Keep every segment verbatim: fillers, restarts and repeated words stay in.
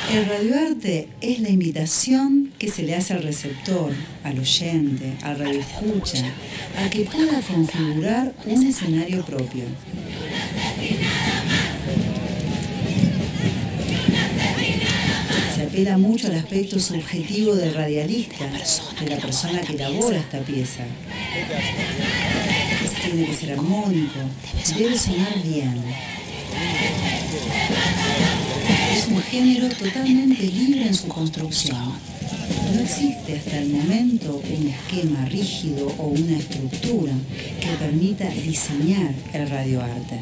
El radioarte es la invitación que se le hace al receptor, al oyente, al radioescucha, a que pueda configurar un escenario propio. Se apela mucho al aspecto subjetivo del radialista, de la persona que elabora esta pieza. Tiene que ser armónico, debe sonar bien. Es un género totalmente libre en su construcción. No existe hasta el momento un esquema rígido o una estructura que permita diseñar el radioarte.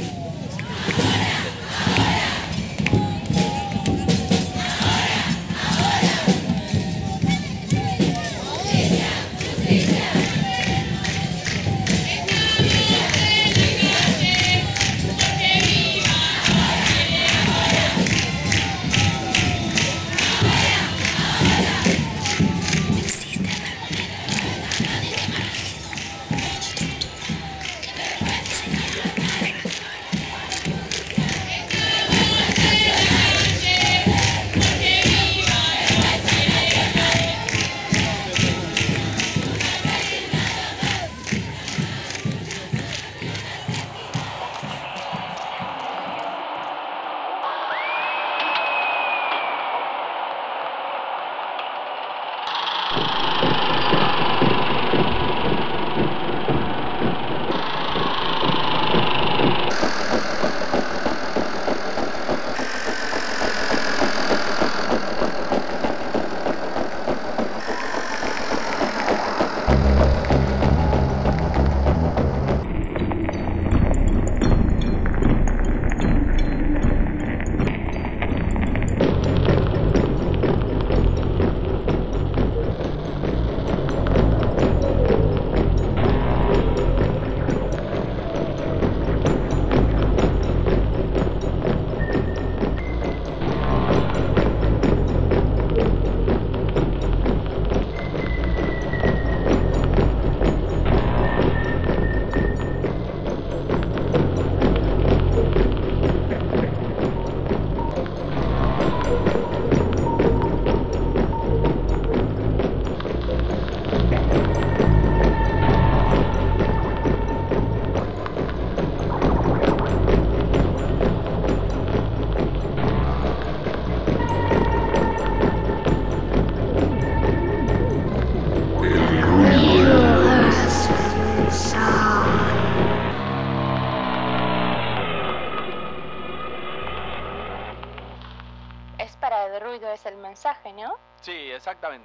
Es el mensaje, ¿no? Sí, exactamente.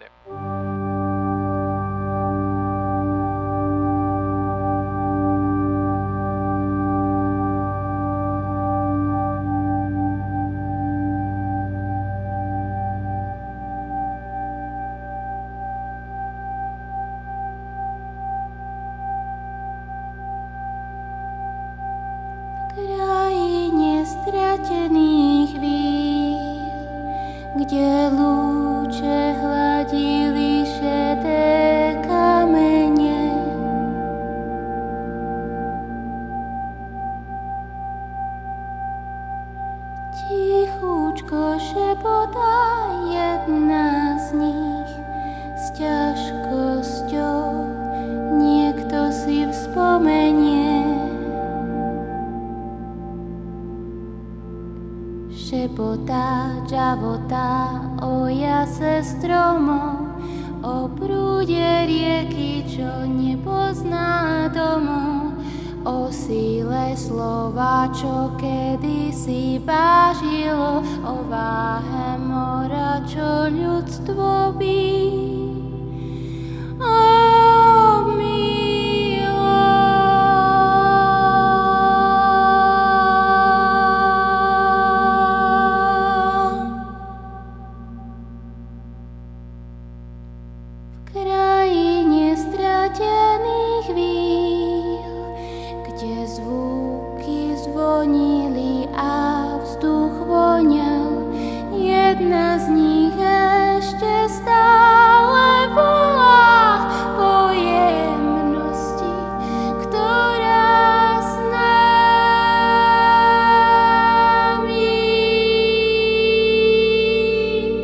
Krajinie stratených víl, kde lúče hladili šedé kamene. Tichúčko šepotá jedna z nich s ťažkosťou, niekto si vzpomenie. Šepotá, džavotá o jase stromov, o prúde rieky, čo nepozná domov, o síle slova, čo kedysi vážilo, o váhe mora, čo ľudstvo bí. Jedna z nich ešte stále volá po jemnosti, ktorá s nami.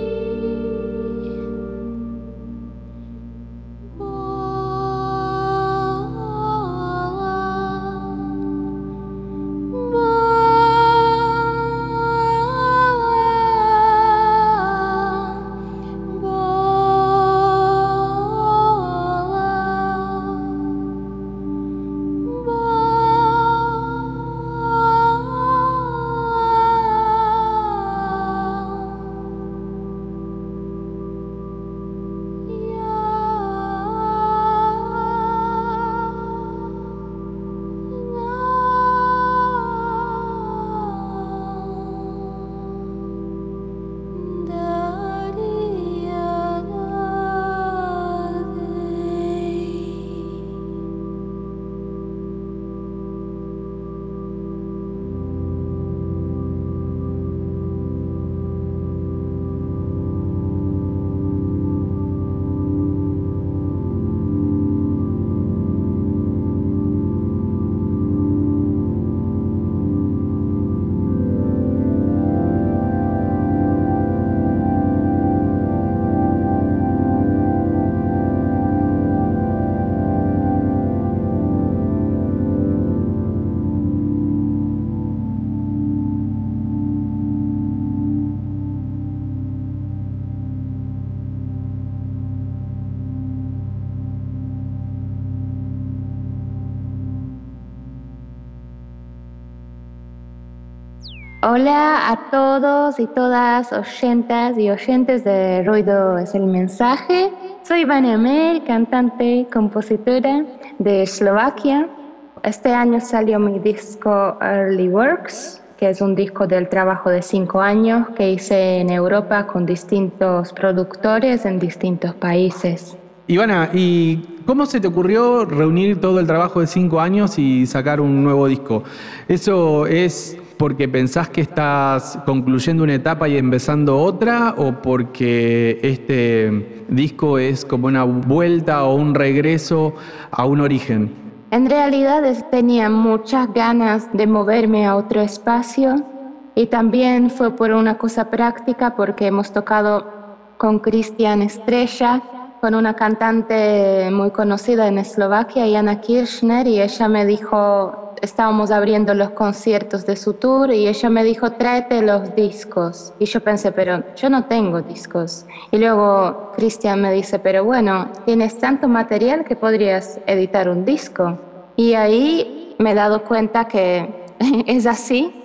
Hola a todos y todas oyentas y oyentes de Ruido es el Mensaje. Soy Vania Mel, cantante, compositora de Eslovaquia. Este año salió mi disco Early Works, que es un disco del trabajo de cinco años que hice en Europa con distintos productores en distintos países. Ivana, ¿y cómo se te ocurrió reunir todo el trabajo de cinco años y sacar un nuevo disco? ¿Eso es porque pensás que estás concluyendo una etapa y empezando otra, o porque este disco es como una vuelta o un regreso a un origen? En realidad tenía muchas ganas de moverme a otro espacio y también fue por una cosa práctica porque hemos tocado con Cristian Estrella, con una cantante muy conocida en Eslovaquia, Jana Kirchner, y ella me dijo, estábamos abriendo los conciertos de su tour y ella me dijo, tráete los discos. Y yo pensé, pero yo no tengo discos. Y luego Cristian me dice, pero bueno, tienes tanto material que podrías editar un disco. Y ahí me he dado cuenta que es así.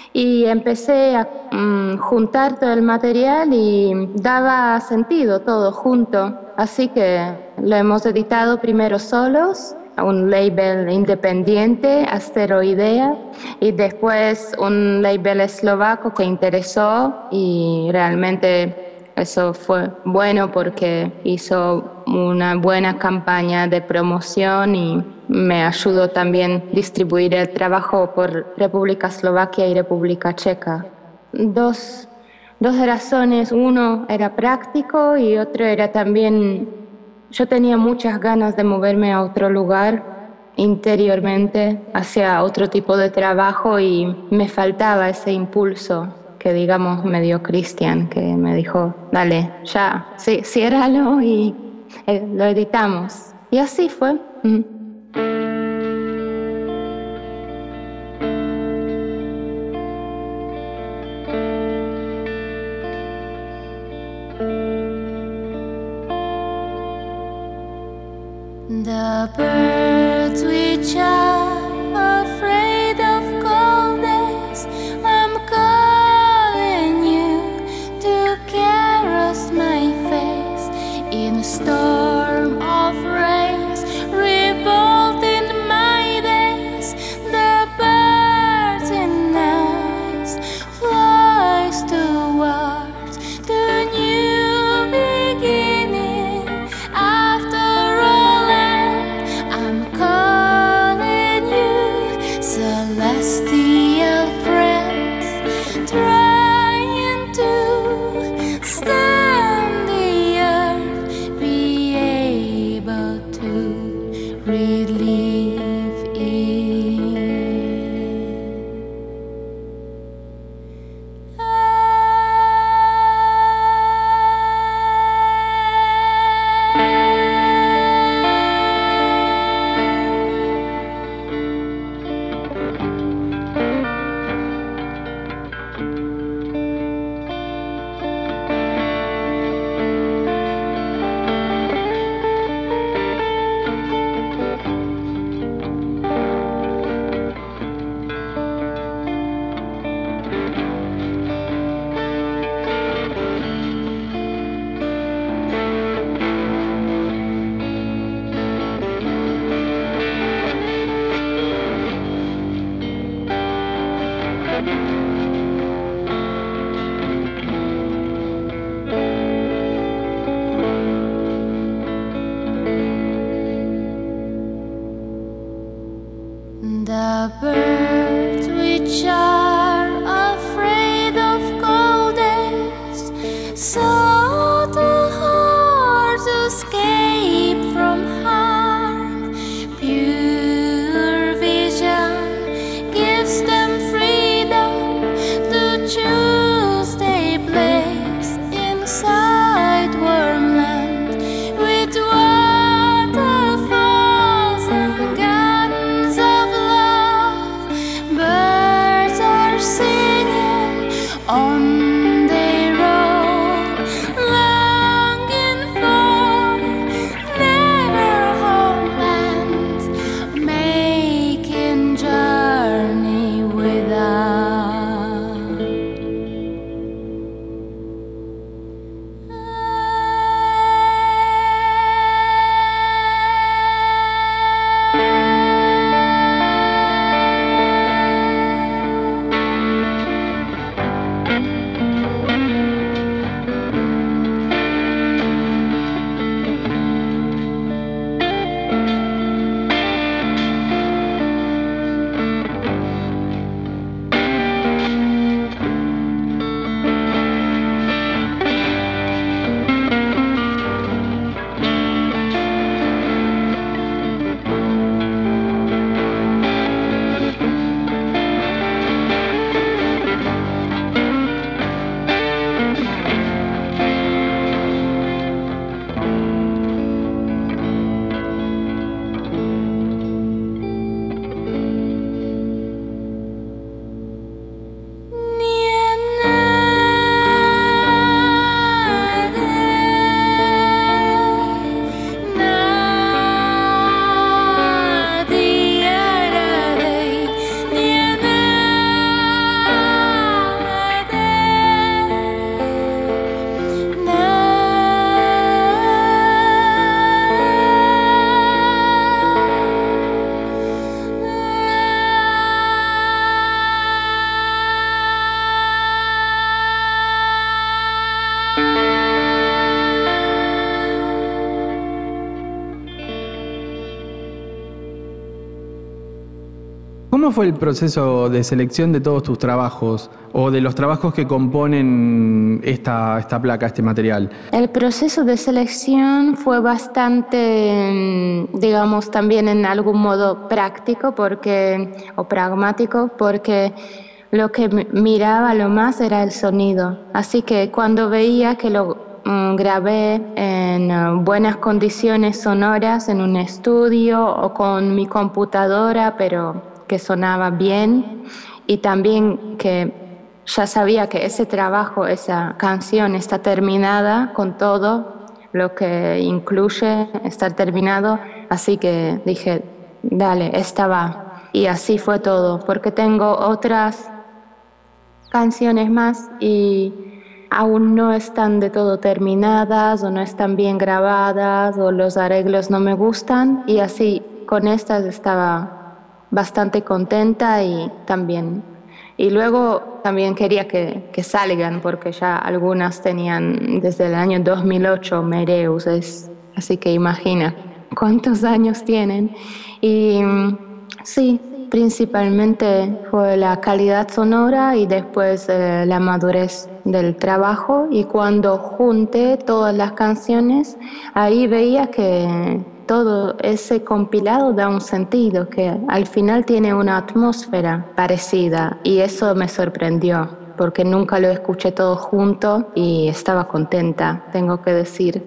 Y empecé a um, juntar todo el material y daba sentido todo junto. Así que lo hemos editado primero solos, a un label independiente, Asteroidea, y después un label eslovaco que interesó, y realmente eso fue bueno porque hizo una buena campaña de promoción y me ayudó también a distribuir el trabajo por República Eslovaquia y República Checa. Dos, dos razones, uno era práctico y otro era también, yo tenía muchas ganas de moverme a otro lugar interiormente, hacia otro tipo de trabajo, y me faltaba ese impulso que, digamos, me dio Cristian, que me dijo, dale, ya, sí, ciérralo y eh, lo editamos. Y así fue. Mm. The birds which are afraid of coldness, I'm calling you to caress my face in a storm of rains, revolt in my days. The birds in us flies towards the new beginning. After all, ¿Cómo fue el proceso de selección de todos tus trabajos o de los trabajos que componen esta, esta placa, este material? El proceso de selección fue bastante, digamos, también en algún modo práctico porque, o pragmático, porque lo que miraba lo más era el sonido. Así que cuando veía que lo um, grabé en uh, buenas condiciones sonoras en un estudio o con mi computadora, pero que sonaba bien, y también que ya sabía que ese trabajo, esa canción está terminada con todo lo que incluye estar terminado, así que dije, dale, esta va. Y así fue todo, porque tengo otras canciones más y aún no están de todo terminadas o no están bien grabadas o los arreglos no me gustan, y así con estas estaba bastante contenta y también. Y luego también quería que, que salgan, porque ya algunas tenían desde el año dos mil ocho Mereus, es, así que imagina cuántos años tienen. Y sí, principalmente fue la calidad sonora y después eh, la madurez del trabajo. Y cuando junté todas las canciones, ahí veía que todo ese compilado da un sentido, que al final tiene una atmósfera parecida, y eso me sorprendió porque nunca lo escuché todo junto y estaba contenta, tengo que decir.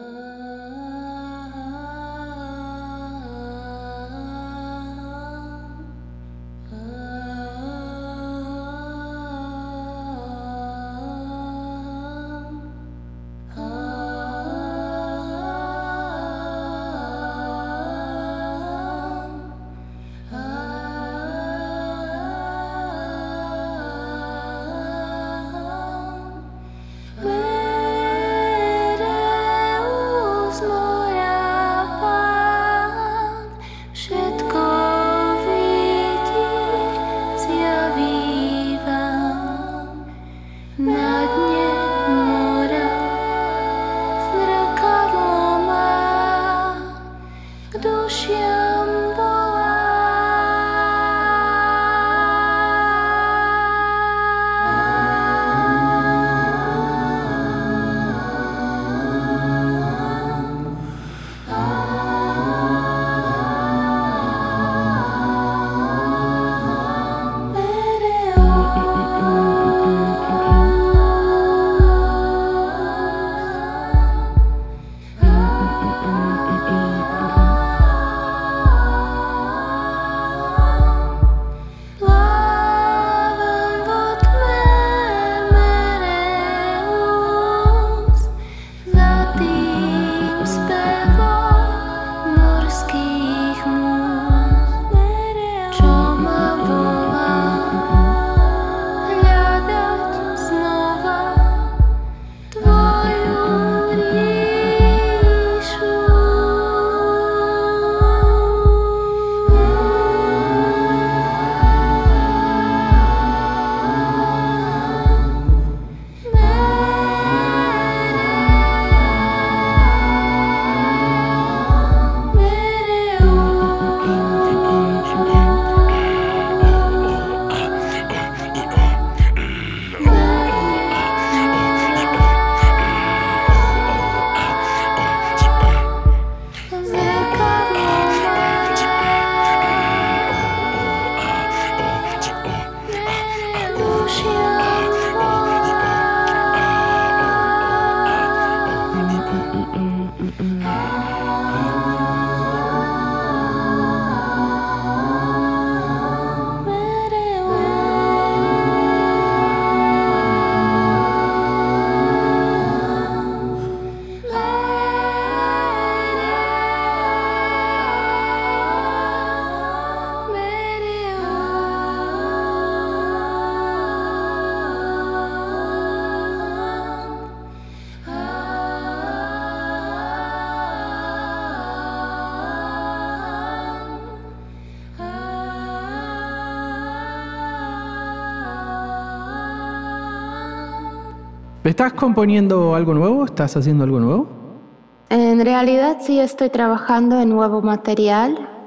¿Estás componiendo algo nuevo? ¿Estás haciendo algo nuevo? En realidad sí estoy trabajando en nuevo material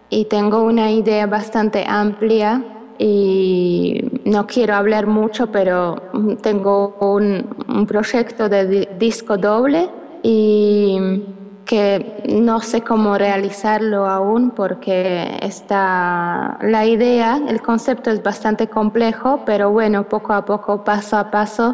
y tengo una idea bastante amplia y no quiero hablar mucho, pero tengo un, un proyecto de di- disco doble y que no sé cómo realizarlo aún porque está la idea, el concepto es bastante complejo, pero bueno, poco a poco, paso a paso.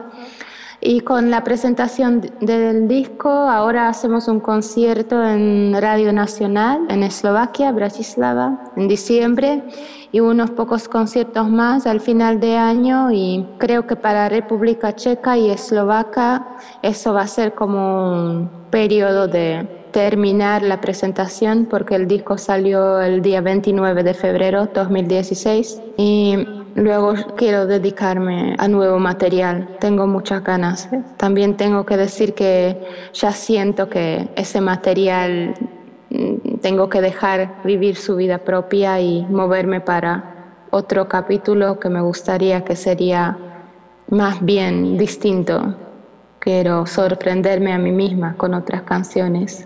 Y con la presentación del disco, ahora hacemos un concierto en Radio Nacional, en Eslovaquia, Bratislava, en diciembre, y unos pocos conciertos más al final de año, y creo que para República Checa y Eslovaquia eso va a ser como un periodo de terminar la presentación, porque el disco salió el día veintinueve de febrero de dos mil dieciséis, y luego quiero dedicarme a nuevo material. Tengo muchas ganas. También tengo que decir que ya siento que ese material mm, tengo que dejar vivir su vida propia y moverme para otro capítulo que me gustaría que sería más bien distinto. Quiero sorprenderme a mí misma con otras canciones.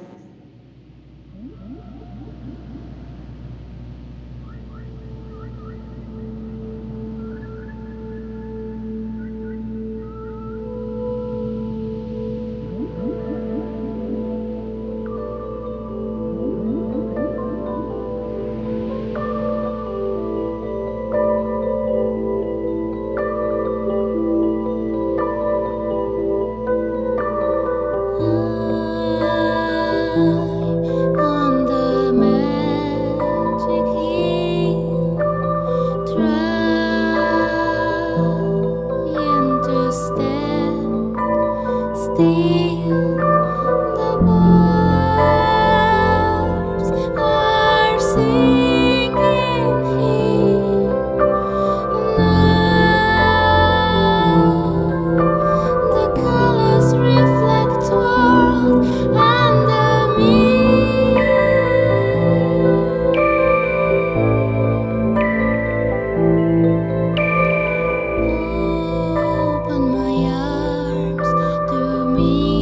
Open my arms to me.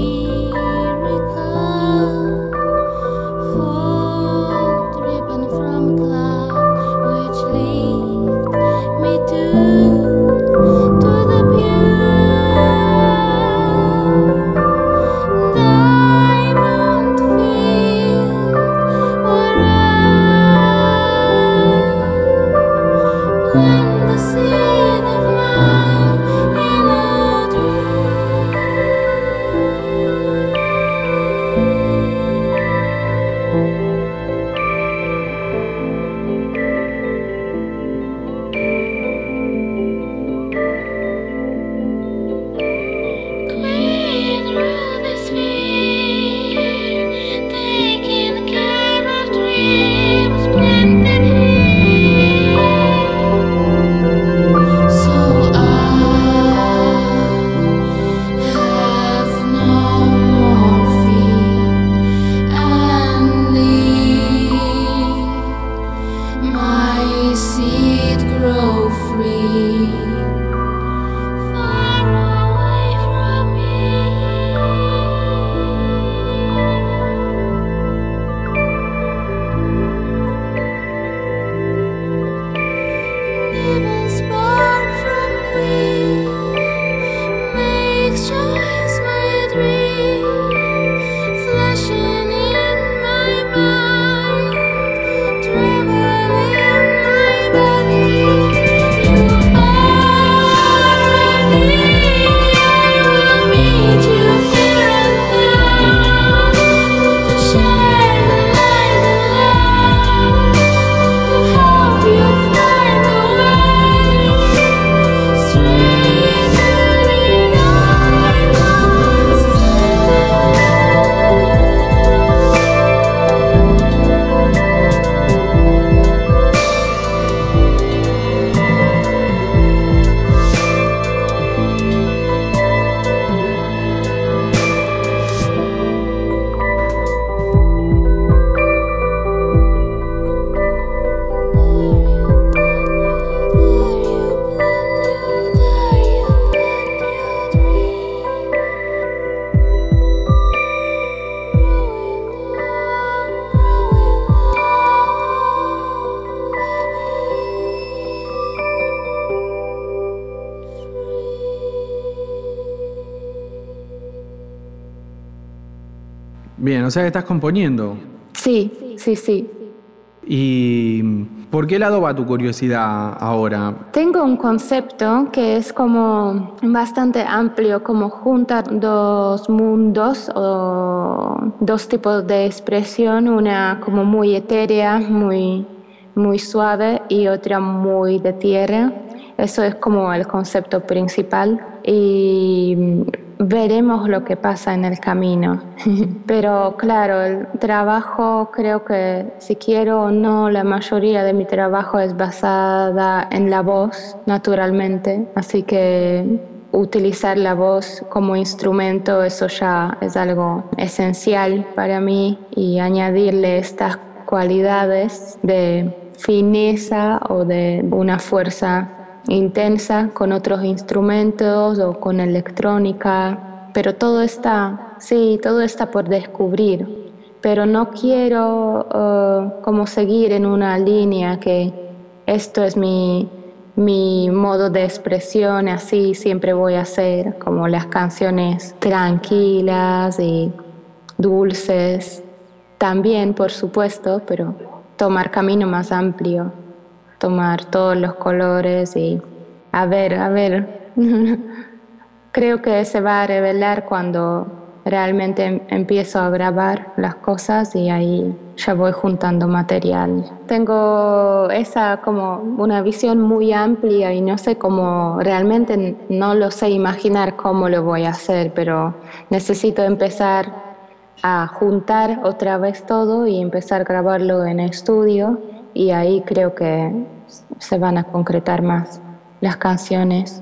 Bien, o sea que estás componiendo. Sí, sí, sí. ¿Y por qué lado va tu curiosidad ahora? Tengo un concepto que es como bastante amplio, como juntar dos mundos o dos tipos de expresión, una como muy etérea, muy, muy suave y otra muy de tierra. Eso es como el concepto principal y veremos lo que pasa en el camino. Pero claro, el trabajo, creo que si quiero o no, la mayoría de mi trabajo es basada en la voz, naturalmente. Así que utilizar la voz como instrumento, eso ya es algo esencial para mí, y añadirle estas cualidades de fineza o de una fuerza intensa con otros instrumentos o con electrónica, pero todo está, sí, todo está por descubrir, pero no quiero uh, como seguir en una línea que esto es mi, mi modo de expresión, así siempre voy a hacer, como las canciones tranquilas y dulces, también por supuesto, pero tomar camino más amplio, tomar todos los colores y a ver, a ver, creo que se va a revelar cuando realmente empiezo a grabar las cosas y ahí ya voy juntando material. Tengo esa como una visión muy amplia y no sé cómo, realmente no lo sé imaginar cómo lo voy a hacer, pero necesito empezar a juntar otra vez todo y empezar a grabarlo en estudio, y ahí creo que se van a concretar más las canciones.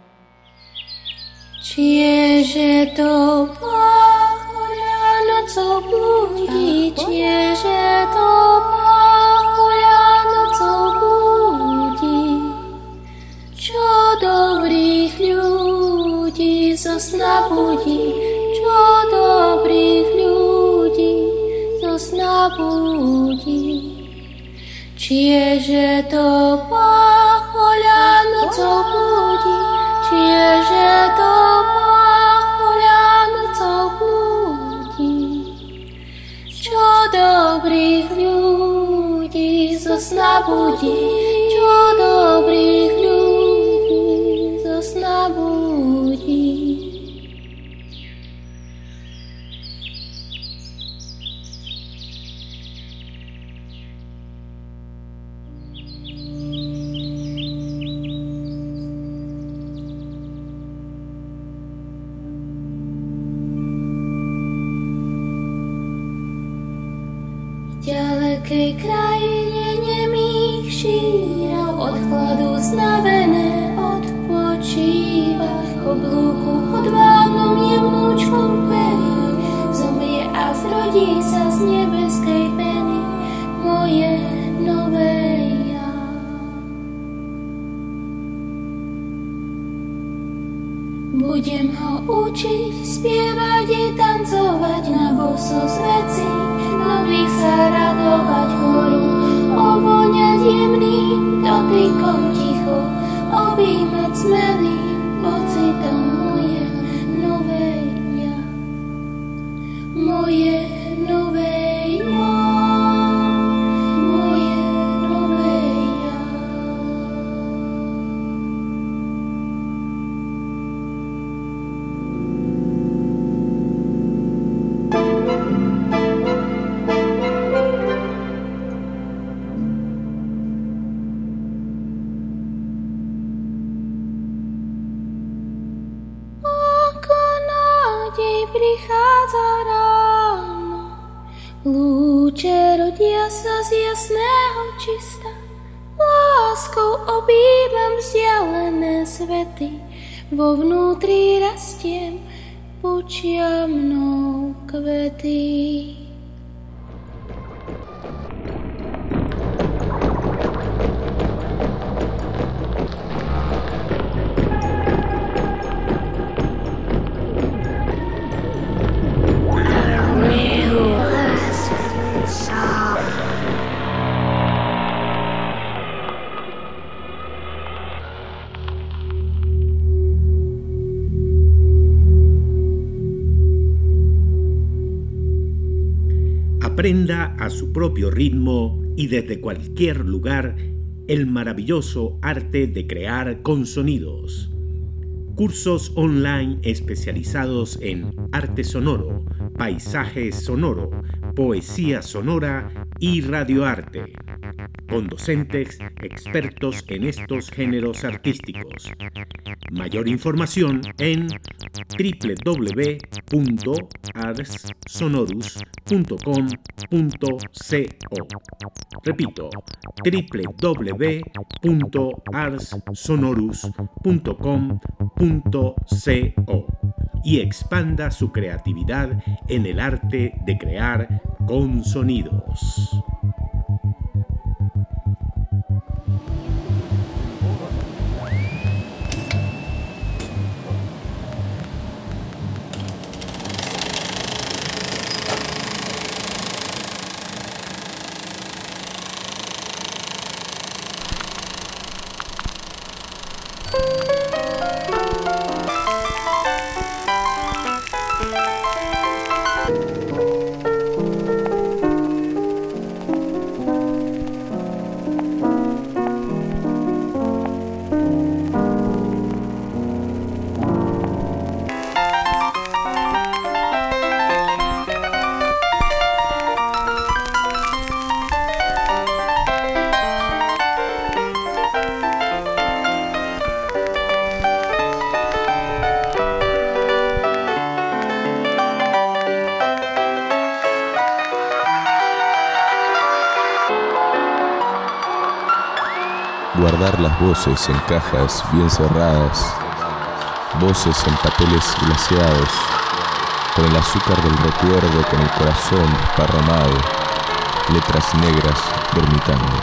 Čieže to pachuľano, co budí, čieže to pachuľano, co budí, čo dobrých ľudí zo sna budí, čo dobrých ľudí zo sna budí. Čieže to pachuľano, co budí, čieže to pachuľano, co budí, čo dobrých ľudí zo sna budí, čo dobrých ľudí zo sna budí. V ďalekej krajine nemých šírov, od chladu znavené odpočíva, oblúku odvážnom jemnúčkom perí, zomrie a zrodí sa z nebeskej peny moje nové ja. Budem ho učiť, spievať i tancovať na boso zveci, nových sa radovať horu, ovoňať jemným dotykom ticho, objímať smelým pocitom moje nové ja. Moje nové ja. Moje nové ja. Prichádza ráno, lúče rodia sa z jasného čista, láskou objímam vzdialené svety, vo vnútri rastiem, pučia mnou kvety. Aprenda a su propio ritmo y desde cualquier lugar el maravilloso arte de crear con sonidos. Cursos online especializados en arte sonoro, paisaje sonoro, poesía sonora y radioarte, con docentes expertos en estos géneros artísticos. Mayor información en doble u doble u doble u punto ars sonorus punto com punto co. Repito, doble u doble u doble u punto ars sonorus punto com punto co y expanda su creatividad en el arte de crear con sonidos. Guardar las voces en cajas bien cerradas, voces en papeles glaseados, con el azúcar del recuerdo, con el corazón desparramado, letras negras dormitando.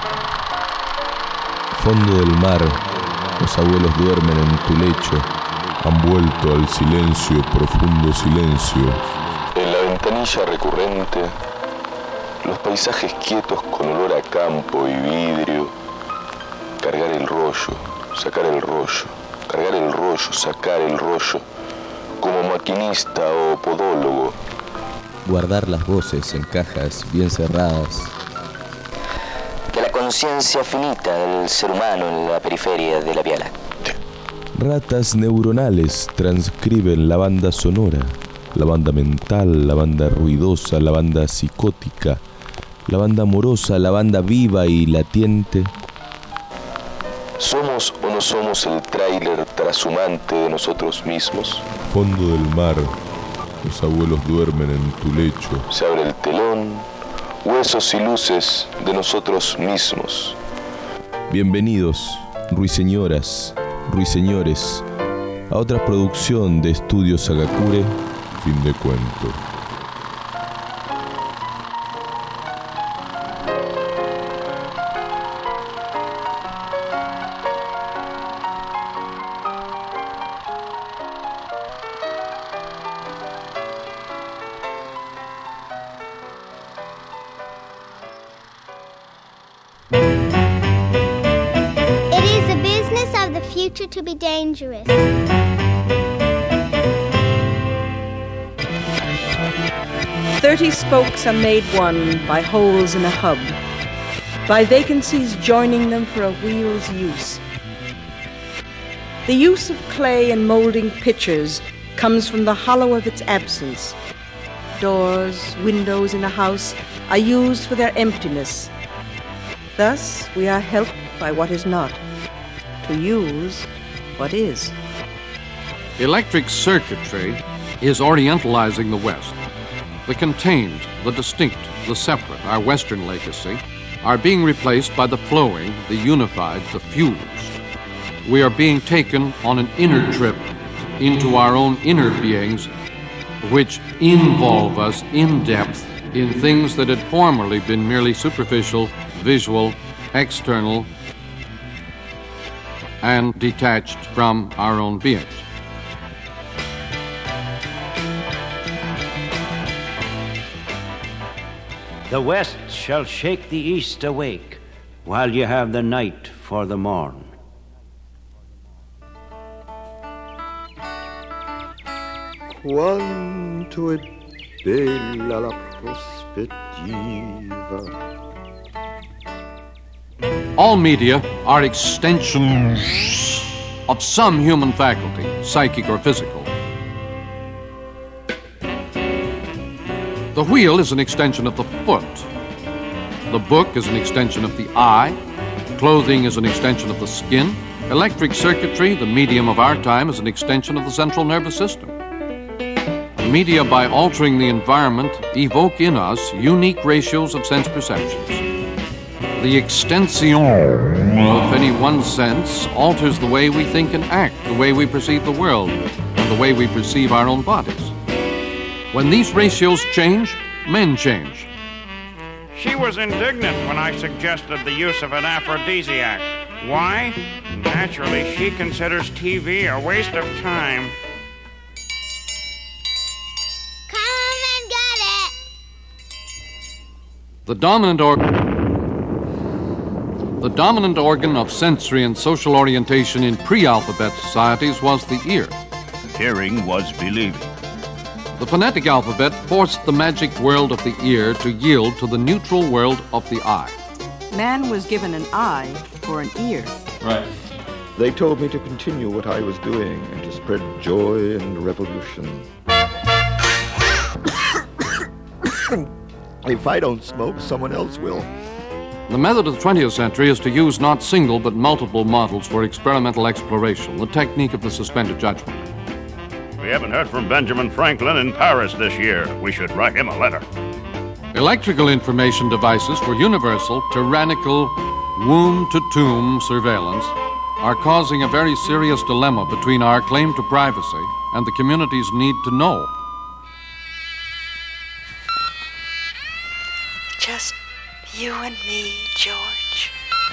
Fondo del mar, los abuelos duermen en tu lecho, han vuelto al silencio, profundo silencio. En la ventanilla recurrente, los paisajes quietos con olor a campo y vidrio. Cargar el rollo, sacar el rollo, cargar el rollo, sacar el rollo, como maquinista o podólogo. Guardar las voces en cajas bien cerradas. De la conciencia finita del ser humano en la periferia de la Vía Láctea. Ratas neuronales transcriben la banda sonora, la banda mental, la banda ruidosa, la banda psicótica, la banda amorosa, la banda viva y latiente. ¿Somos o no somos el tráiler trashumante de nosotros mismos? Fondo del mar, los abuelos duermen en tu lecho. Se abre el telón, huesos y luces de nosotros mismos. Bienvenidos, ruiseñoras, ruiseñores, a otra producción de Estudios Hagakure, fin de cuento. To be dangerous. Thirty spokes are made one by holes in a hub, by vacancies joining them for a wheel's use. The use of clay in molding pitchers comes from the hollow of its absence. Doors, windows in a house are used for their emptiness. Thus, we are helped by what is not, to use what is. Electric circuitry is orientalizing the West. The contained, the distinct, the separate, our Western legacy, are being replaced by the flowing, the unified, the fused. We are being taken on an inner trip into our own inner beings, which involve us in depth in things that had formerly been merely superficial, visual, external, and detached from our own beings. The West shall shake the East awake, while you have the night for the morn. Quanto è bella la prospettiva perspectiva. All media are extensions of some human faculty, psychic or physical. The wheel is an extension of the foot. The book is an extension of the eye. Clothing is an extension of the skin. Electric circuitry, the medium of our time, is an extension of the central nervous system. Media, by altering the environment, evoke in us unique ratios of sense perceptions. The extension of any one sense alters the way we think and act, the way we perceive the world, and the way we perceive our own bodies. When these ratios change, men change. She was indignant when I suggested the use of an aphrodisiac. Why? Naturally, she considers T V a waste of time. The dominant organ The dominant organ of sensory and social orientation in pre-alphabet societies was the ear. Hearing was believing. The phonetic alphabet forced the magic world of the ear to yield to the neutral world of the eye. Man was given an eye for an ear. Right. They told me to continue what I was doing and to spread joy and revolution. If I don't smoke, someone else will. The method of the twentieth century is to use not single but multiple models for experimental exploration, the technique of the suspended judgment. We haven't heard from Benjamin Franklin in Paris this year. We should write him a letter. Electrical information devices for universal, tyrannical, womb-to-tomb surveillance are causing a very serious dilemma between our claim to privacy and the community's need to know. Just you and me, George.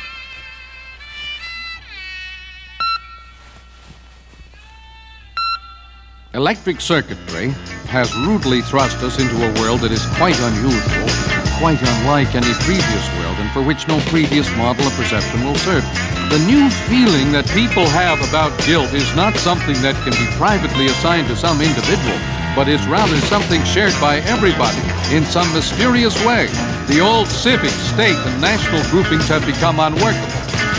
Electric circuitry has rudely thrust us into a world that is quite unusual, quite unlike any previous world, and for which no previous model of perception will serve. The new feeling that people have about guilt is not something that can be privately assigned to some individual, but is rather something shared by everybody in some mysterious way. The old civic, state, and national groupings have become unworkable.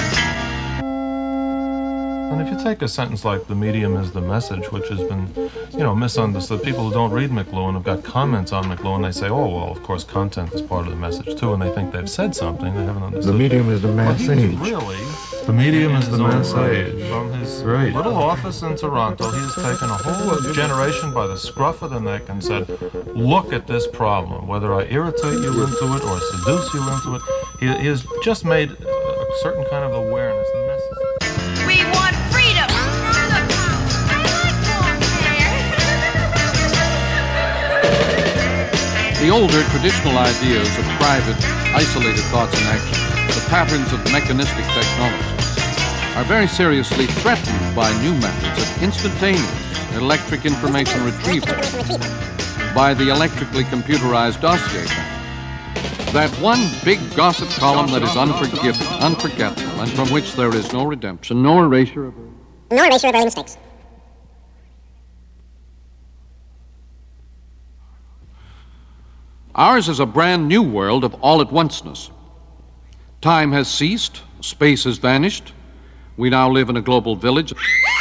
And if you take a sentence like "the medium is the message," which has been, you know, misunderstood. People who don't read McLuhan have got comments on McLuhan. They say, "Oh, well, of course, content is part of the message too," and they think they've said something they haven't understood. The medium is the mass age. Really, the medium is the mass age. From his right. little office in Toronto, he's taken a whole generation by the scruff of the neck and said, "Look at this problem. Whether I irritate you into it or seduce you into it," he, he has just made a certain kind of awareness necessary. We want freedom. The older traditional ideas of private, isolated thoughts and actions, the patterns of mechanistic technologies, are very seriously threatened by new methods of instantaneous electric information retrieval, by the electrically computerized dossier bank. That one big gossip column that is unforgiving, unforgettable, and from which there is no redemption, no erasure of no erasure of early mistakes. Ours is a brand new world of all-at-onceness. Time has ceased, space has vanished. We now live in a global village.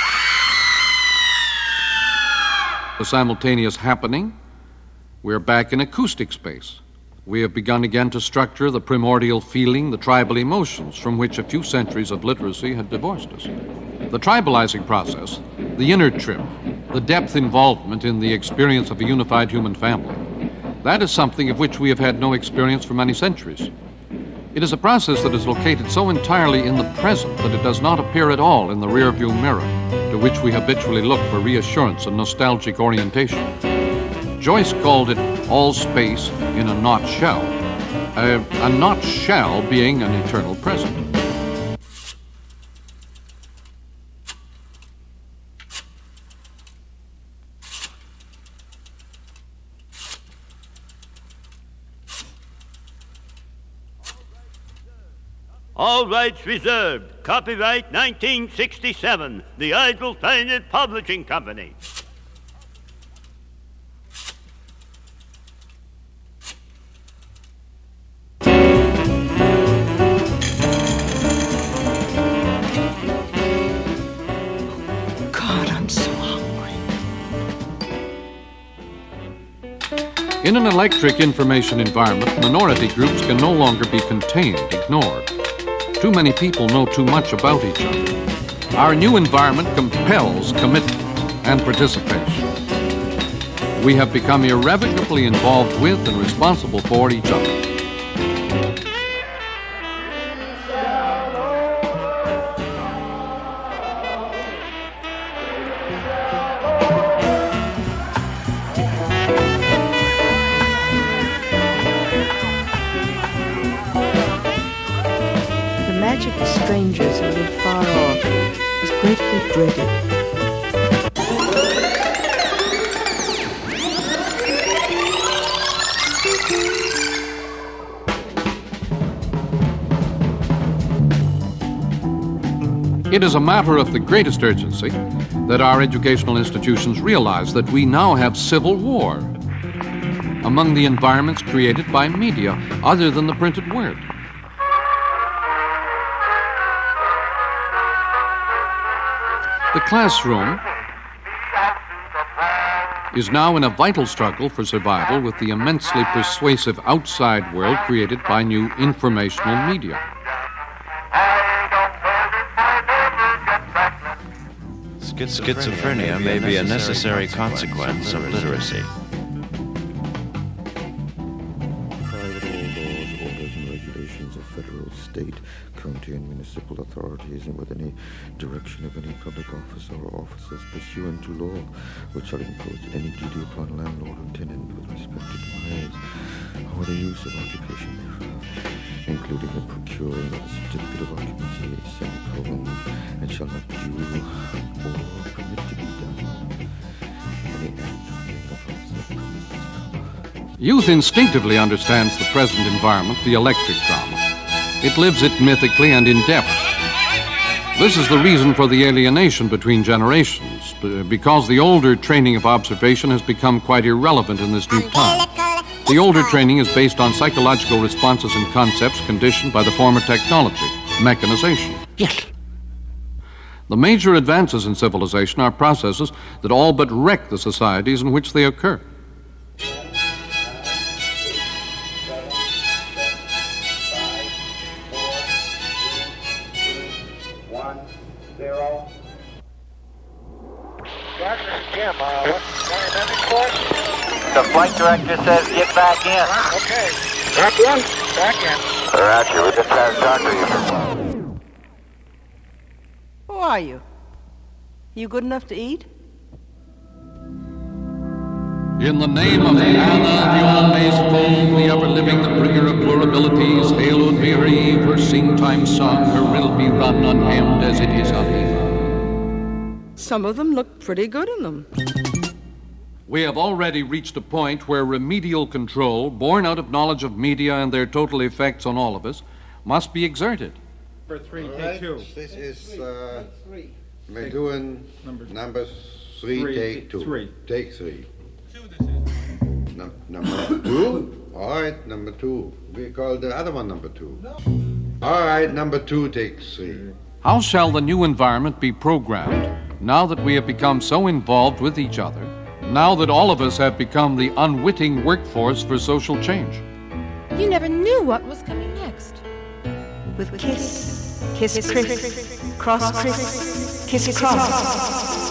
A simultaneous happening. We're back in acoustic space. We have begun again to structure the primordial feeling, the tribal emotions from which a few centuries of literacy had divorced us. The tribalizing process, the inner trip, the depth involvement in the experience of a unified human family, that is something of which we have had no experience for many centuries. It is a process that is located so entirely in the present that it does not appear at all in the rearview mirror, to which we habitually look for reassurance and nostalgic orientation. Joyce called it all space in a not shell, a, a not shell being an eternal present. All rights reserved. Copyright nineteen sixty-seven. The Idle Planet Publishing Company. In an electric information environment, minority groups can no longer be contained, ignored. Too many people know too much about each other. Our new environment compels commitment and participation. We have become irrevocably involved with and responsible for each other. The magic of strangers who live far off is greatly dreaded. It is a matter of the greatest urgency that our educational institutions realize that we now have civil war among the environments created by media other than the printed word. The classroom is now in a vital struggle for survival with the immensely persuasive outside world created by new informational media. Schizophrenia may be a necessary consequence of literacy. Private all laws, orders, and regulations of federal, state, county, and municipal authorities, and with any direction of any public officer or officers pursuant to law, which shall impose any duty upon landlord or tenant with respect to demise or the use of occupation thereof, including the procuring of a certificate of occupancy, semicolon, and shall not do or permit to be done any act upon said premises. Youth instinctively understands the present environment, the electric drama. It lives it mythically and in depth. This is the reason for the alienation between generations, because the older training of observation has become quite irrelevant in this new time. The older training is based on psychological responses and concepts conditioned by the former technology, mechanization. Yes. The major advances in civilization are processes that all but wreck the societies in which they occur. The flight director says get back in. Okay. Back in? Back in. Roger, we just had to talk to you. Who are you? You good enough to eat? In the name of Anna, the always full, the ever-living, the bringer of plurabilities, hail Udmir Eve, her sing-time song, her riddle be run unhemmed as it is unhemmed. Some of them look pretty good in them. We have already reached a point where remedial control, born out of knowledge of media and their total effects on all of us, must be exerted. Number three, All take right. two. This is uh, we're doing number, number three, Three, take take two. three. Take three. Num- number two? All right, number two. We call the other one number two. All right, number two, take three. How shall the new environment be programmed now that we have become so involved with each other, now that all of us have become the unwitting workforce for social change? You never knew what was coming next. With kiss, kiss, kiss, Chris, cross, Chris, kiss, cross.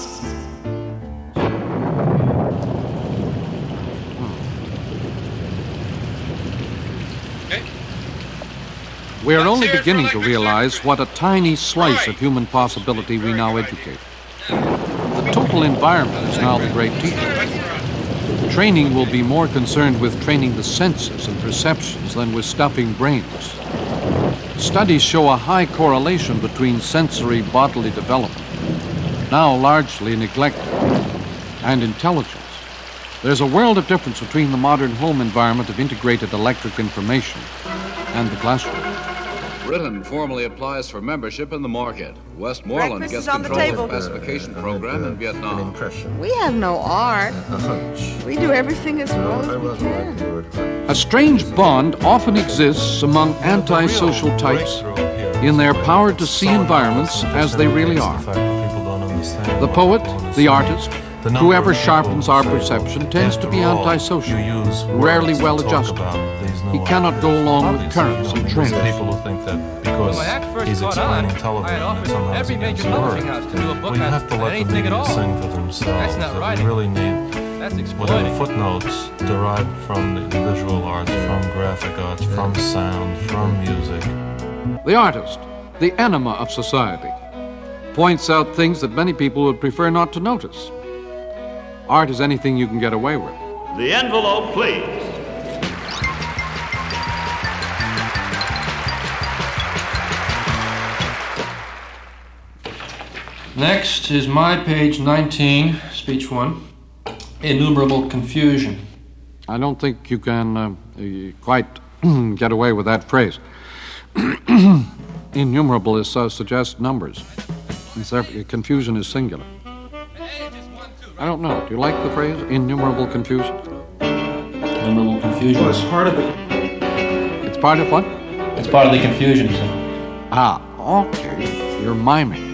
We are only beginning to realize what a tiny slice of human possibility we now educate. The total environment is now the great teacher. Training will be more concerned with training the senses and perceptions than with stuffing brains. Studies show a high correlation between sensory bodily development, now largely neglected, and intelligence. There's a world of difference between the modern home environment of integrated electric information and the classroom. Britain formally applies for membership in the market. Westmoreland Breakfast gets is on the control of the table. specification program in Vietnam. We have no art. We do everything as well as we can. A strange bond often exists among antisocial types in their power to see environments as they really are. The poet, the artist, The number Whoever of people sharpens who our say, perception tends to after be all, antisocial, you use rarely words to well talk adjusted. about these new He cannot go ideas. along with Obviously, currents you know, and trends. There's people who think that because When my act first he's caught explaining on, I television, had that offered somehow every he's major against publishing words. house to do a book Well, you on have to let the anything at media all. sing for themselves. That's not That writing. We really need That's whether exploiting. the footnotes derived from the visual arts, from graphic arts, from sound, from music. The artist, the enema of society, points out things that many people would prefer not to notice. Art is anything you can get away with. The envelope, please. Next is my page nineteen, speech one, innumerable confusion. I don't think you can uh, uh, quite get away with that phrase. Innumerable is uh, suggests numbers. It's therefore- confusion is singular. I don't know. Do you like the phrase innumerable confusion? Innumerable confusion. Well, it's part of it. It's part of what? It's part of the confusion, he said. Ah, okay. You're miming.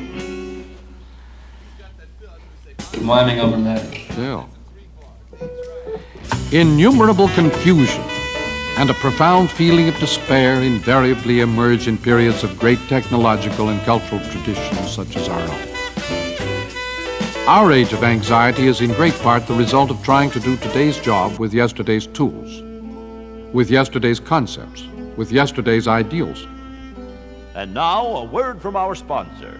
Miming over matter. Still. Innumerable confusion and a profound feeling of despair invariably emerge in periods of great technological and cultural traditions such as our own. Our age of anxiety is in great part the result of trying to do today's job with yesterday's tools, with yesterday's concepts, with yesterday's ideals. And now, a word from our sponsor.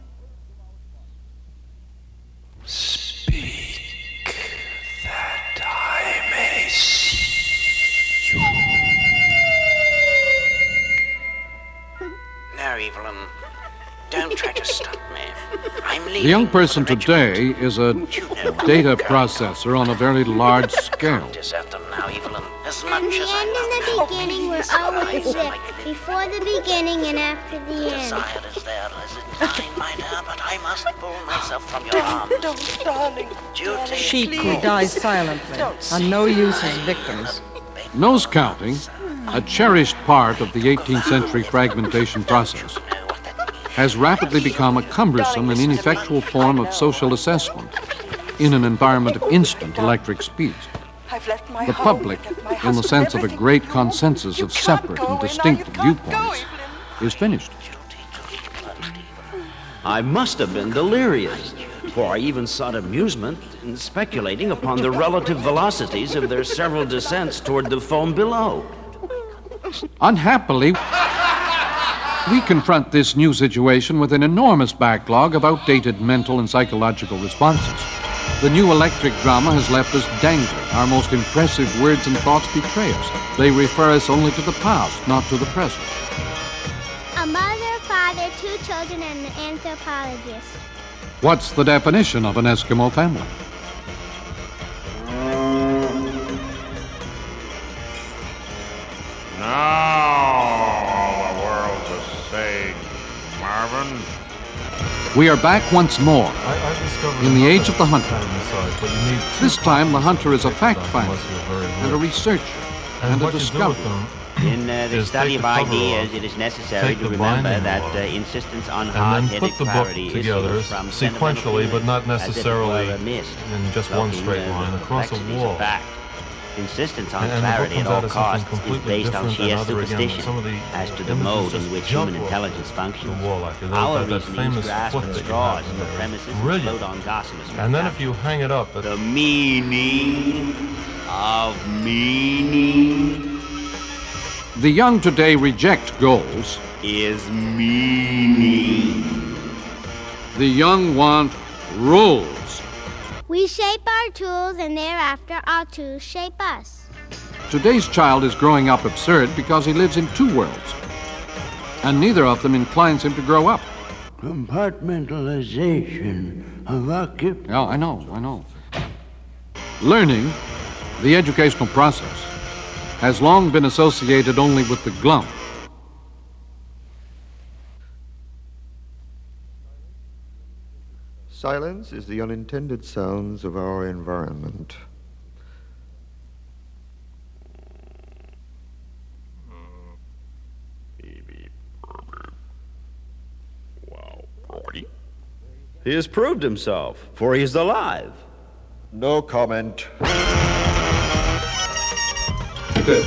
Speak that I may see you. No, Evelyn. Don't try to stop me. I'm leaving. The young person today is a data processor on a very large scale. Desert them now, Evelyn. As From much the as I end love and the beginning were always there. Before the beginning and after the end. desire is there as it mine, my dear, but I must pull myself from your arms. Don't, darling. Duty. Sheep who die silently are no use as victims. Nose counting, a cherished part of the eighteenth century fragmentation process, has rapidly become a cumbersome and ineffectual form of social assessment in an environment of instant electric speeds. I've left my The home, public, I've left my in the husband, sense of a everything. great consensus You of can't separate go and away now, distinct you can't go, viewpoints, is finished. I must have been delirious, for I even sought amusement in speculating upon the relative velocities of their several descents toward the foam below. Unhappily, we confront this new situation with an enormous backlog of outdated mental and psychological responses. The new electric drama has left us dangling. Our most impressive words and thoughts betray us. They refer us only to the past, not to the present. A mother, father, two children, and an anthropologist. What's the definition of an Eskimo family? Now all the world's a sage, Marvin. We are back once more I, I discovered in the another age of the hunter. kind of massage, but you need two This time the hunter is a fact unless finder you're very and a rich. researcher And and a what you do with discoverer. them In uh, the is study take of the cover ideas, off, it is necessary take to the remember binding that off, uh, insistence on and then hard-headed put the book clarity together issues from sentimental sequentially, but not feeling, as if it necessarily were a mist, in just one cloaking, straight uh, line the across a complexities of wall. fact. Insistence on And- and the book clarity at comes out all as something costs is completely based on different sheer than other, again, superstition some of the as to the images mode in just which jump human off intelligence functions. the wall like that. Our That- that reasonings famous grasp foot at that you straws have from the there. premises and Brilliant. float on gossamers. And then if you hang it up, The meaning of meaning The young today reject goals. is meaning. The young want rules. We shape our tools, and thereafter our tools shape us. Today's child is growing up absurd because he lives in two worlds, and neither of them inclines him to grow up. Compartmentalization of occup- Yeah, I know, I know. Learning, the educational process, has long been associated only with the glum. Silence is the unintended sounds of our environment. He has proved himself, for he is alive. No comment. Good.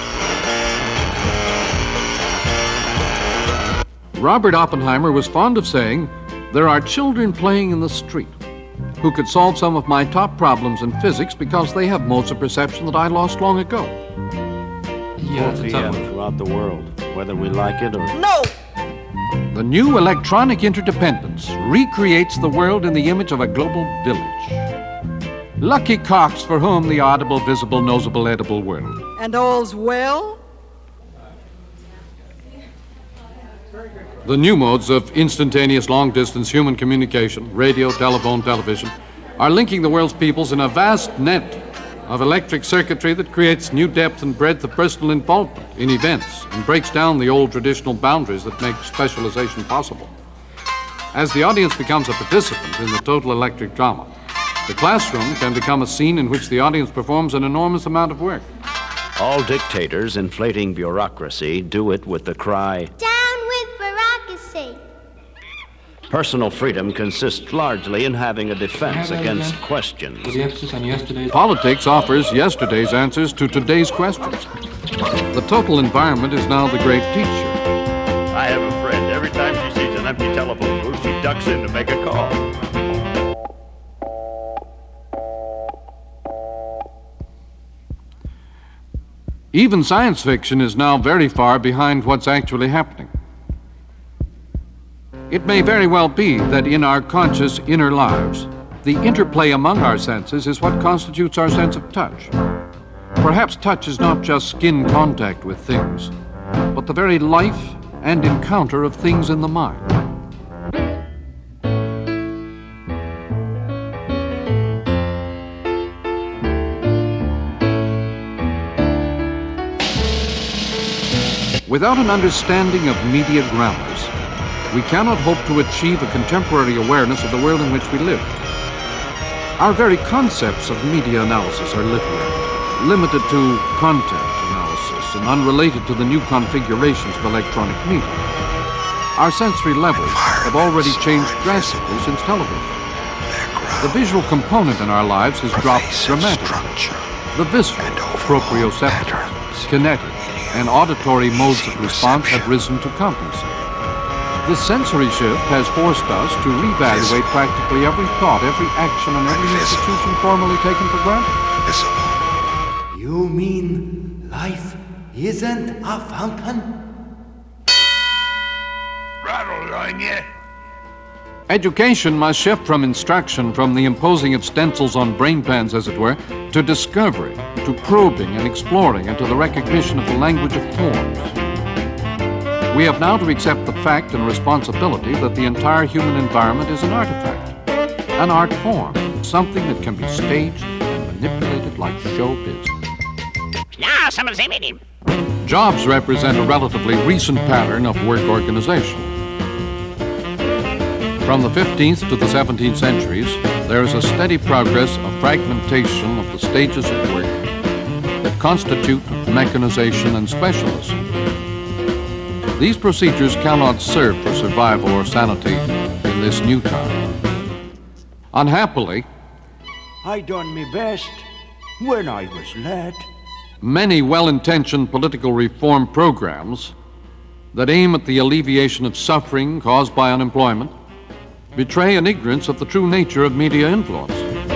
Robert Oppenheimer was fond of saying, "There are children playing in the street who could solve some of my top problems in physics because they have modes of perception that I lost long ago." Yeah, that's a tough one. Throughout the world, whether we like it or... No! The new electronic interdependence recreates the world in the image of a global village. Lucky cocks for whom the audible, visible, nosable, edible world. And all's well? The new modes of instantaneous long-distance human communication, radio, telephone, television, are linking the world's peoples in a vast net of electric circuitry that creates new depth and breadth of personal involvement in events and breaks down the old traditional boundaries that make specialization possible. As the audience becomes a participant in the total electric drama, the classroom can become a scene in which the audience performs an enormous amount of work. All dictators inflating bureaucracy do it with the cry, Down with bureaucracy. personal freedom consists largely in having a defense against questions. With the emphasis on yesterday's... Politics offers yesterday's answers to today's questions. The total environment is now the great teacher. I have a friend. Every time she sees an empty telephone booth, she ducks in to make a call. Even science fiction is now very far behind what's actually happening. It may very well be that in our conscious inner lives, the interplay among our senses is what constitutes our sense of touch. Perhaps touch is not just skin contact with things, but the very life and encounter of things in the mind. Without an understanding of media grammars, we cannot hope to achieve a contemporary awareness of the world in which we live. Our very concepts of media analysis are literary, limited to content analysis and unrelated to the new configurations of electronic media. Our sensory levels have already changed drastically since television. The visual component in our lives has dropped dramatically. The visceral, proprioceptive, kinetic, and auditory modes of response have risen to compensate. This sensory shift has forced us to reevaluate practically every thought, every action, and every institution formerly taken for granted. You mean life isn't a fountain? Rattle on you. Education must shift from instruction, from the imposing of stencils on brain pans, as it were, to discovery, to probing and exploring, and to the recognition of the language of forms. We have now to accept the fact and responsibility that the entire human environment is an artifact, an art form, something that can be staged and manipulated like showbiz. Now, someone's aiming him. Jobs represent a relatively recent pattern of work organization. From the fifteenth to the seventeenth centuries, there is a steady progress of fragmentation of the stages of work that constitute mechanization and specialism. These procedures cannot serve for survival or sanity in this new time. Unhappily, I done my best when I was led. Many well-intentioned political reform programs that aim at the alleviation of suffering caused by unemployment betray an ignorance of the true nature of media influence.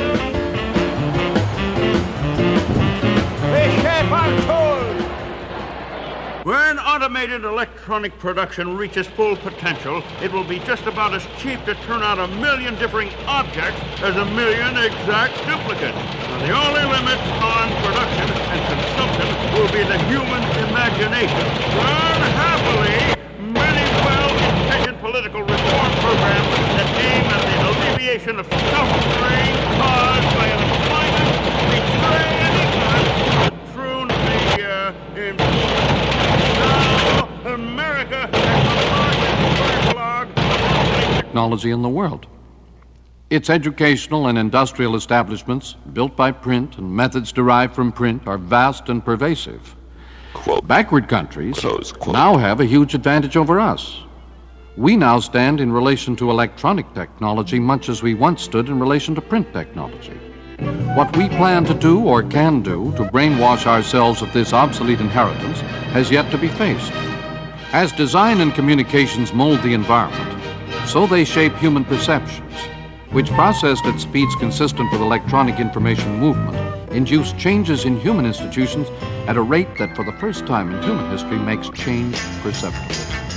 When automated electronic production reaches full potential, it will be just about as cheap to turn out a million differing objects as a million exact duplicates. And the only limit on production and consumption will be the human imagination. Unhappily, many well-intentioned political reform programs that aim at the alleviation of suffering caused by unemployment betray an ignorance of the true media influence. Now, America has the largest backlog of technology in the world. Its educational and industrial establishments, built by print and methods derived from print, are vast and pervasive. Quote, Backward countries now have a huge advantage over us. We now stand in relation to electronic technology much as we once stood in relation to print technology. What we plan to do or can do to brainwash ourselves of this obsolete inheritance has yet to be faced. As design and communications mold the environment, so they shape human perceptions, which, processed at speeds consistent with electronic information movement, induce changes in human institutions at a rate that for the first time in human history makes change perceptible.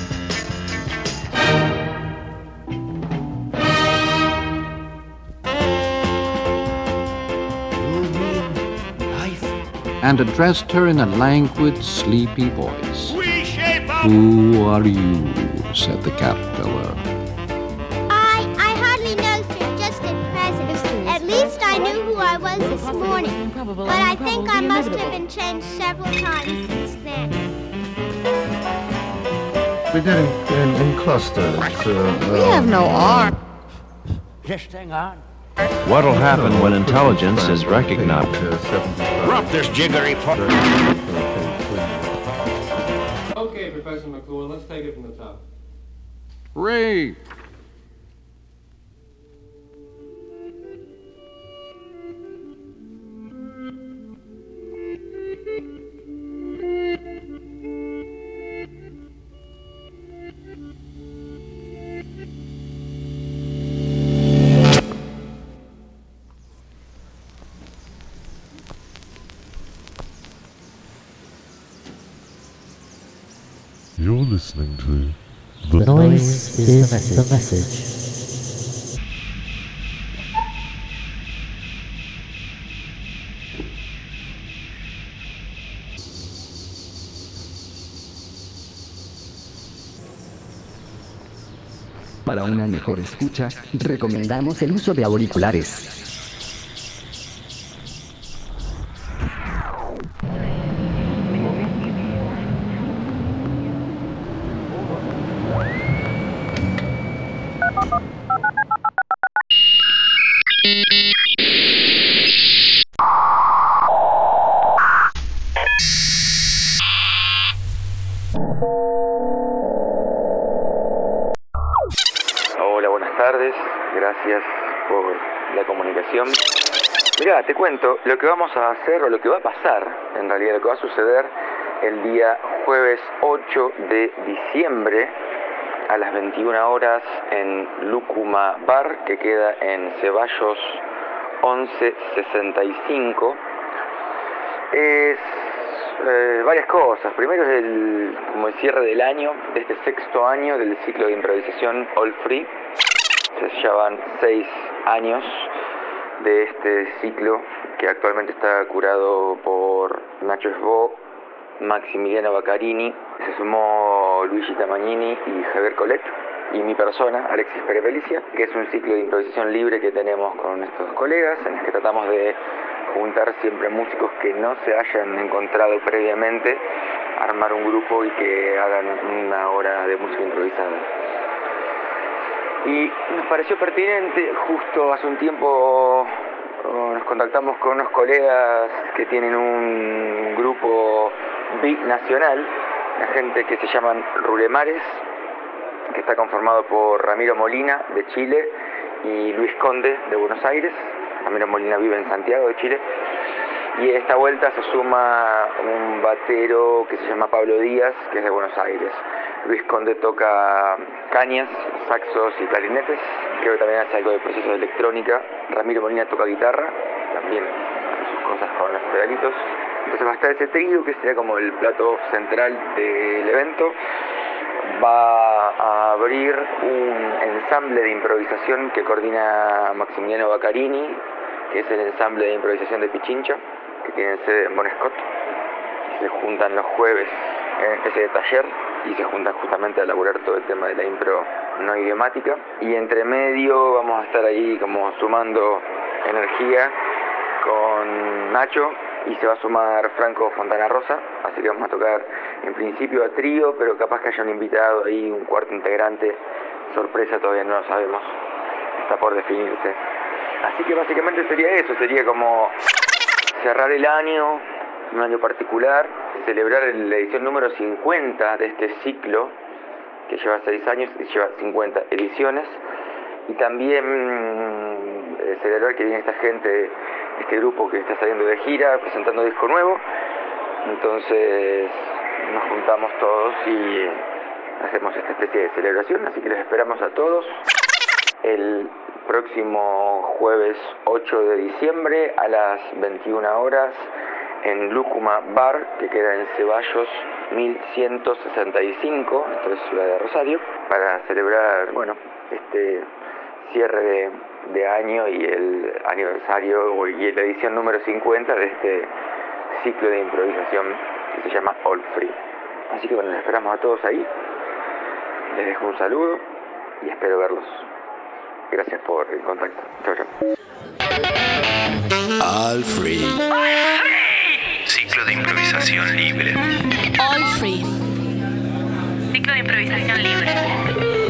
And addressed her in a languid, sleepy voice. We shape up. Who are you? Said the caterpillar. I, I hardly know, sir, just at present. At least I knew who I was this morning. But I think I must have been changed several times since then. We did in, in, in clusters. Uh, We have no arm. Just hang on. What'll happen when intelligence is recognized? Drop this jiggery part. Okay, Professor McLuhan, let's take it from the top. Ray! You're listening to The, the noise is the message. The message. Para una mejor escucha, recomendamos el uso de auriculares. Hola, buenas tardes. Gracias por la comunicación. Mirá, te cuento lo que vamos a hacer o lo que va a pasar, en realidad lo que va a suceder el día jueves ocho de diciembre a las veintiuna horas en Lúcuma Bar, que queda en Ceballos once sesenta y cinco. Es eh, varias cosas. Primero es el, como el cierre del año, de este sexto año del ciclo de improvisación All Free. Se llevan seis años de este ciclo, que actualmente está curado por Nacho Esbo, Maximiliano Baccarini, se sumó Luigi Tamagnini y Javier Colet, y mi persona, Alexis Perepelicia, que es un ciclo de improvisación libre que tenemos con estos colegas, en el que tratamos de juntar siempre músicos que no se hayan encontrado previamente, armar un grupo y que hagan una hora de música improvisada. Y nos pareció pertinente, justo hace un tiempo nos contactamos con unos colegas que tienen un grupo binacional, la gente que se llaman Rulemares, que está conformado por Ramiro Molina de Chile y Luis Conde de Buenos Aires. Ramiro Molina vive en Santiago de Chile. Y a esta vuelta se suma un batero que se llama Pablo Díaz, que es de Buenos Aires. Luis Conde toca cañas, saxos y clarinetes. Creo que también hace algo de proceso de electrónica. Ramiro Molina toca guitarra, también hace sus cosas con los pedalitos. Entonces va a estar ese trío, que sería como el plato central del evento. Va a abrir un ensamble de improvisación que coordina Maximiliano Baccarini, que es el ensamble de improvisación de Pichincha, que tiene sede en Bon Scott. Se juntan los jueves en ese taller y se juntan justamente a elaborar todo el tema de la impro no idiomática. Y entre medio vamos a estar ahí como sumando energía con Nacho, y se va a sumar Franco Fontana Rosa, así que vamos a tocar en principio a trío, pero capaz que haya un invitado ahí, un cuarto integrante, sorpresa, todavía no lo sabemos, está por definirse. Así que básicamente sería eso, sería como cerrar el año, un año particular, celebrar la edición número cincuenta de este ciclo, que lleva seis años y lleva cincuenta ediciones, y también eh, celebrar que viene esta gente, este grupo que está saliendo de gira, presentando disco nuevo. Entonces nos juntamos todos y hacemos esta especie de celebración, así que les esperamos a todos el próximo jueves ocho de diciembre a las veintiuna horas en Lúcuma Bar, que queda en Ceballos mil ciento sesenta y cinco, esto es Ciudad de Rosario, para celebrar, bueno, este cierre de, de año y el aniversario y la edición número cincuenta de este ciclo de improvisación que se llama All Free. Así que bueno, les esperamos a todos ahí, les dejo un saludo y espero verlos. Gracias por el contacto. Chau, chau. All Free. Ciclo de improvisación libre. All Free. Ciclo de improvisación libre.